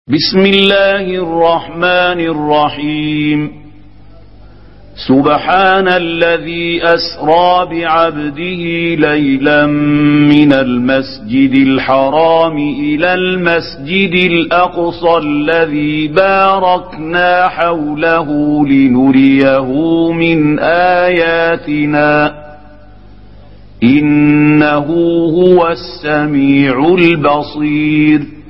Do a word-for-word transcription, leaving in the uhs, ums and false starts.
بسم الله الرحمن الرحيم. سبحان الذي أسرى بعبده ليلا من المسجد الحرام إلى المسجد الأقصى الذي باركنا حوله لنريه من آياتنا إنه هو السميع البصير.